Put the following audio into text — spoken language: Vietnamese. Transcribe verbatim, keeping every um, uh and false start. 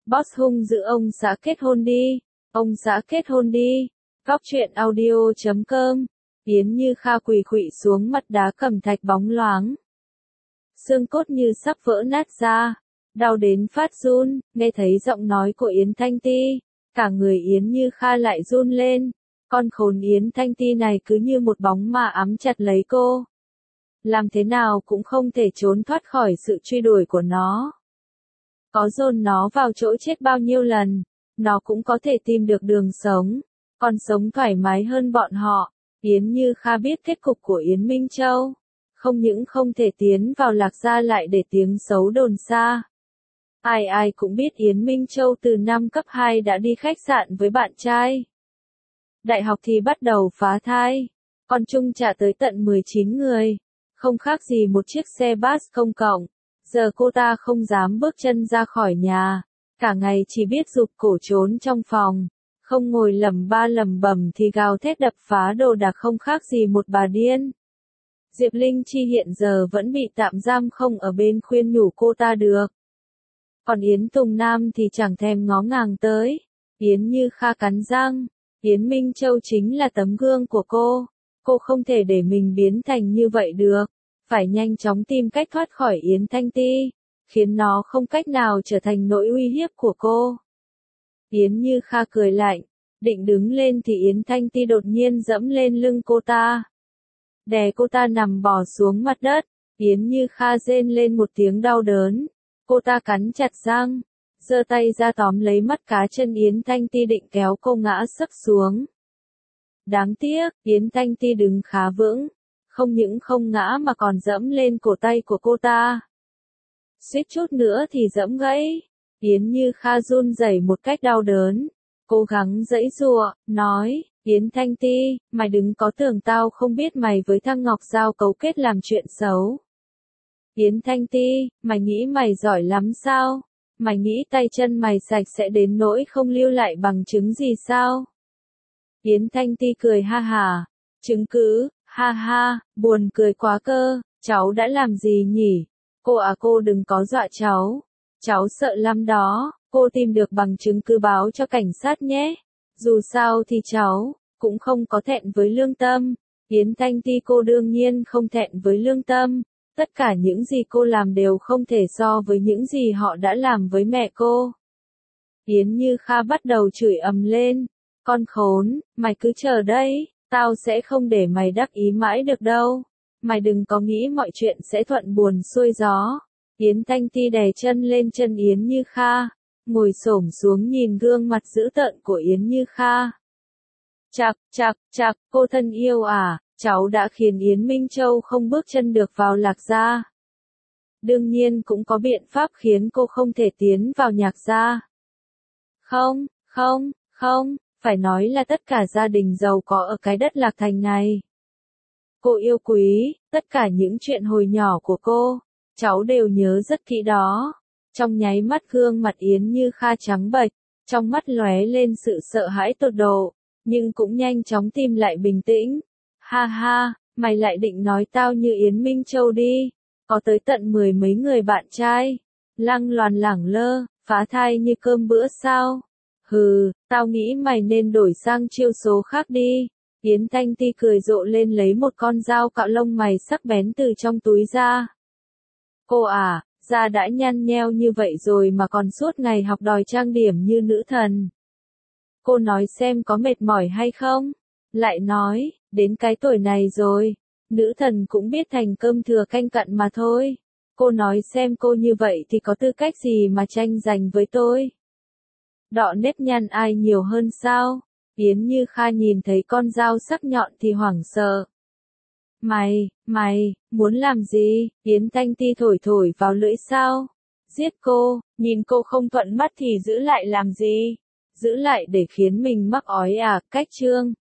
Boss hung dữ ông xã kết hôn đi, ông xã kết hôn đi. Góc truyện audio chấm com. Yến Như Kha quỳ khuỵu xuống mặt đá cẩm thạch bóng loáng. Xương cốt như sắp vỡ nát ra, đau đến phát run, nghe thấy giọng nói của Yến Thanh Ti, cả người Yến Như Kha lại run lên. Con khốn Yến Thanh Ti này cứ như một bóng ma ám chặt lấy cô. Làm thế nào cũng không thể trốn thoát khỏi sự truy đuổi của nó. Có dồn nó vào chỗ chết bao nhiêu lần, nó cũng có thể tìm được đường sống, còn sống thoải mái hơn bọn họ. Yến Như Kha biết kết cục của Yến Minh Châu, không những không thể tiến vào Lạc Gia lại để tiếng xấu đồn xa. Ai ai cũng biết Yến Minh Châu từ năm cấp hai đã đi khách sạn với bạn trai. Đại học thì bắt đầu phá thai, còn chung trả tới tận mười chín người, không khác gì một chiếc xe bus công cộng. Giờ cô ta không dám bước chân ra khỏi nhà, cả ngày chỉ biết rụt cổ trốn trong phòng, không ngồi lẩm ba lẩm bẩm thì gào thét đập phá đồ đạc không khác gì một bà điên. Diệp Linh Chi hiện giờ vẫn bị tạm giam không ở bên khuyên nhủ cô ta được. Còn Yến Tùng Nam thì chẳng thèm ngó ngàng tới. Yến Như Kha cắn răng, Yến Minh Châu chính là tấm gương của cô, cô không thể để mình biến thành như vậy được. Phải nhanh chóng tìm cách thoát khỏi Yến Thanh Ti, khiến nó không cách nào trở thành nỗi uy hiếp của cô. Yến Như Kha cười lạnh, định đứng lên thì Yến Thanh Ti đột nhiên dẫm lên lưng cô ta. Đè cô ta nằm bò xuống mặt đất, Yến Như Kha rên lên một tiếng đau đớn. Cô ta cắn chặt răng, giơ tay ra tóm lấy mắt cá chân Yến Thanh Ti định kéo cô ngã sấp xuống. Đáng tiếc, Yến Thanh Ti đứng khá vững. Không những không ngã mà còn dẫm lên cổ tay của cô ta. Suýt chút nữa thì dẫm gãy. Yến Như Kha run rẩy một cách đau đớn, cố gắng giãy giụa, nói, Yến Thanh Ti, mày đừng có tưởng tao không biết mày với thằng Ngọc Giao cấu kết làm chuyện xấu. Yến Thanh Ti, mày nghĩ mày giỏi lắm sao? Mày nghĩ tay chân mày sạch sẽ đến nỗi không lưu lại bằng chứng gì sao? Yến Thanh Ti cười ha hả, chứng cứ. Ha ha, buồn cười quá cơ, cháu đã làm gì nhỉ? Cô à cô đừng có dọa cháu, cháu sợ lắm đó, cô tìm được bằng chứng cứ báo cho cảnh sát nhé. Dù sao thì cháu, cũng không có thẹn với lương tâm. Yến Thanh Ti cô đương nhiên không thẹn với lương tâm, tất cả những gì cô làm đều không thể so với những gì họ đã làm với mẹ cô. Yến Như Kha bắt đầu chửi ầm lên, con khốn, mày cứ chờ đấy. Tao sẽ không để mày đắc ý mãi được đâu. Mày đừng có nghĩ mọi chuyện sẽ thuận buồm xuôi gió. Yến Thanh Ti đè chân lên chân Yến Như Kha, ngồi xổm xuống nhìn gương mặt dữ tợn của Yến Như Kha. Chạc, chạc, chạc, cô thân yêu à, cháu đã khiến Yến Minh Châu không bước chân được vào Lạc Gia. Đương nhiên cũng có biện pháp khiến cô không thể tiến vào Nhạc Gia. Không, không, không. Phải nói là tất cả gia đình giàu có ở cái đất Lạc Thành này. Cô yêu quý, tất cả những chuyện hồi nhỏ của cô, cháu đều nhớ rất kỹ đó. Trong nháy mắt gương mặt Yến Như Kha trắng bệch, trong mắt lóe lên sự sợ hãi tột độ, nhưng cũng nhanh chóng tìm lại bình tĩnh. Ha ha, mày lại định nói tao như Yến Minh Châu đi, có tới tận mười mấy người bạn trai, lăng loàn lẳng lơ, phá thai như cơm bữa sao? Hừ, tao nghĩ mày nên đổi sang chiêu số khác đi. Yến Thanh Ti cười rộ lên lấy một con dao cạo lông mày sắc bén từ trong túi ra. Cô à, da đã nhăn nheo như vậy rồi mà còn suốt ngày học đòi trang điểm như nữ thần. Cô nói xem có mệt mỏi hay không? Lại nói, đến cái tuổi này rồi, nữ thần cũng biết thành cơm thừa canh cặn mà thôi. Cô nói xem cô như vậy thì có tư cách gì mà tranh giành với tôi? Đọ nếp nhăn ai nhiều hơn sao? Yến Như Kha nhìn thấy con dao sắc nhọn thì hoảng sợ. Mày, mày, muốn làm gì? Yến Thanh Ti thổi thổi vào lưỡi sao? Giết cô, nhìn cô không thuận mắt thì giữ lại làm gì? Giữ lại để khiến mình mắc ói à, cách chương.